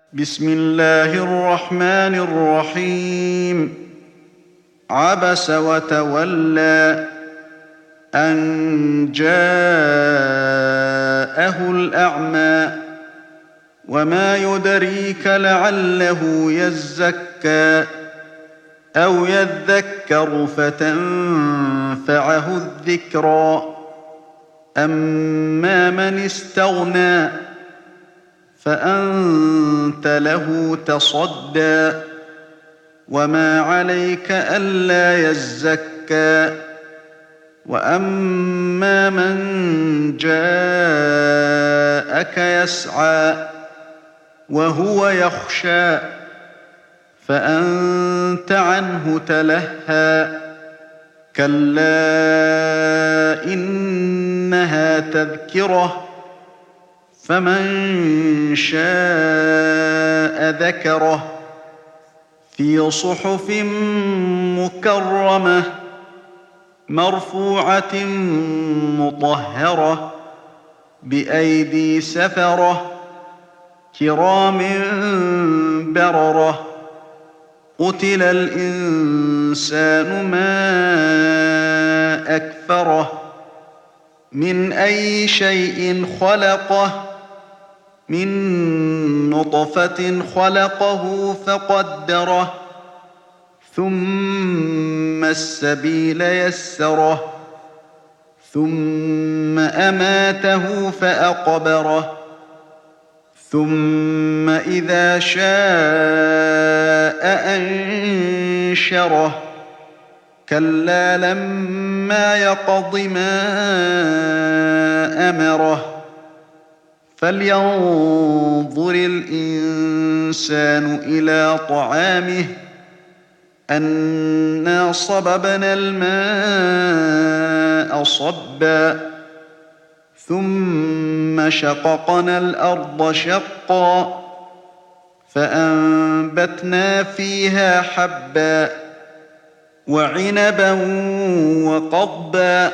بسم الله الرحمن الرحيم. عبس وتولى أن جاءه الأعمى وما يدريك لعله يزكى أو يذكر فتنفعه الذكرى أما من استغنى فأنت له تصدى وما عليك ألا يزكى وأما من جاءك يسعى وهو يخشى فأنت عنه تلهى كلا إنها تذكرة فمن شاء ذكره في صحف مكرمة مرفوعة مطهرة بأيدي سفرة كرام بررة قتل الإنسان ما أكفره من أي شيء خلقه من نطفة خلقه فقدره ثم السبيل يسره ثم أماته فأقبره ثم إذا شاء أنشره كلا لما يقض ما أمره فلينظر الإنسان إلى طعامه أنا صببنا الماء صبا ثم شققنا الأرض شقا فأنبتنا فيها حبا وعنبا وقضبا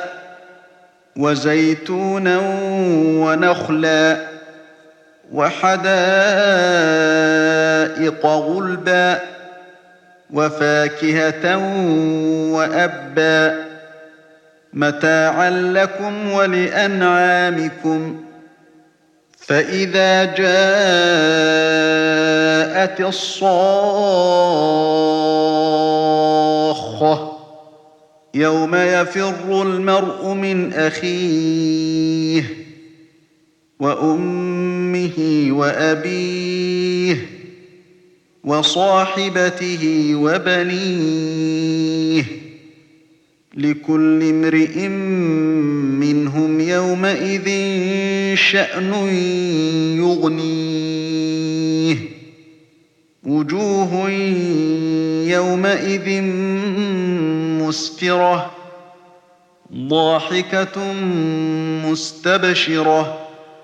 وزيتونا ونخلا وحدائق غلبا وفاكهة وأبا متاعا لكم ولأنعامكم فإذا جاءت الصاخة يوم يفر المرء من أخيه وأمه وأبيه وصاحبته وبنيه لكل امرئ منهم يومئذ شأن يغنيه وجوه يومئذ مسفرة ضاحكة مستبشرة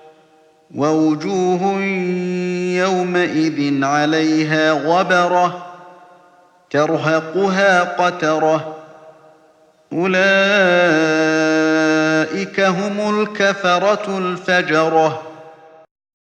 ووجوه يومئذ عليها غبرة ترهقها قترة أولئك هم الكفرة الفجرة